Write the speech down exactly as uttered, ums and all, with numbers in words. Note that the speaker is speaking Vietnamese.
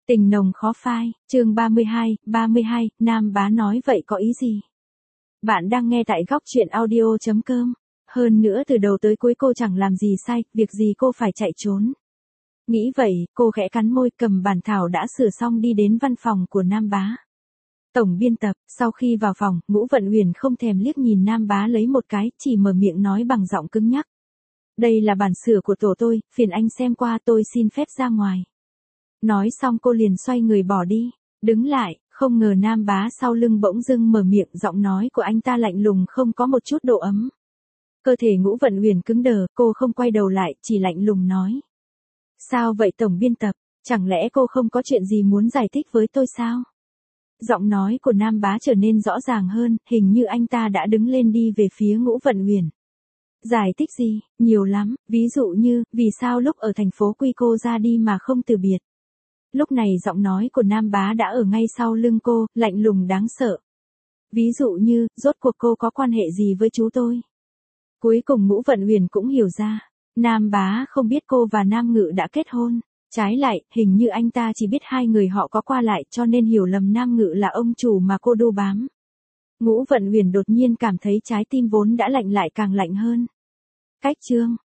Tình nồng khó phai, chương ba mươi hai, ba mươi hai, Nam Bá nói vậy có ý gì? Bạn đang nghe tại góc truyện audio chấm com. Hơn nữa từ đầu tới cuối cô chẳng làm gì sai, việc gì cô phải chạy trốn. Nghĩ vậy, cô khẽ cắn môi cầm bản thảo đã sửa xong đi đến văn phòng của Nam Bá. Tổng biên tập, sau khi vào phòng, Ngũ Vận Huyền không thèm liếc nhìn Nam Bá lấy một cái, chỉ mở miệng nói bằng giọng cứng nhắc. Đây là bản sửa của tổ tôi, phiền anh xem qua, tôi xin phép ra ngoài. Nói xong cô liền xoay người bỏ đi, đứng lại, không ngờ Nam Bá sau lưng bỗng dưng mở miệng, giọng nói của anh ta lạnh lùng không có một chút độ ấm. Cơ thể Ngũ Vận Huyền cứng đờ, cô không quay đầu lại, chỉ lạnh lùng nói. Sao vậy tổng biên tập, chẳng lẽ cô không có chuyện gì muốn giải thích với tôi sao? Giọng nói của Nam Bá trở nên rõ ràng hơn, hình như anh ta đã đứng lên đi về phía Ngũ Vận Huyền. Giải thích gì, nhiều lắm, ví dụ như, vì sao lúc ở thành phố Quy cô ra đi mà không từ biệt. Lúc này giọng nói của Nam Bá đã ở ngay sau lưng cô, lạnh lùng đáng sợ. Ví dụ như, rốt cuộc cô có quan hệ gì với chú tôi? Cuối cùng Ngũ Vận Huyền cũng hiểu ra, Nam Bá không biết cô và Nam Ngự đã kết hôn. Trái lại, hình như anh ta chỉ biết hai người họ có qua lại cho nên hiểu lầm Nam Ngự là ông chủ mà cô đu bám. Ngũ Vận Huyền đột nhiên cảm thấy trái tim vốn đã lạnh lại càng lạnh hơn. Cách chương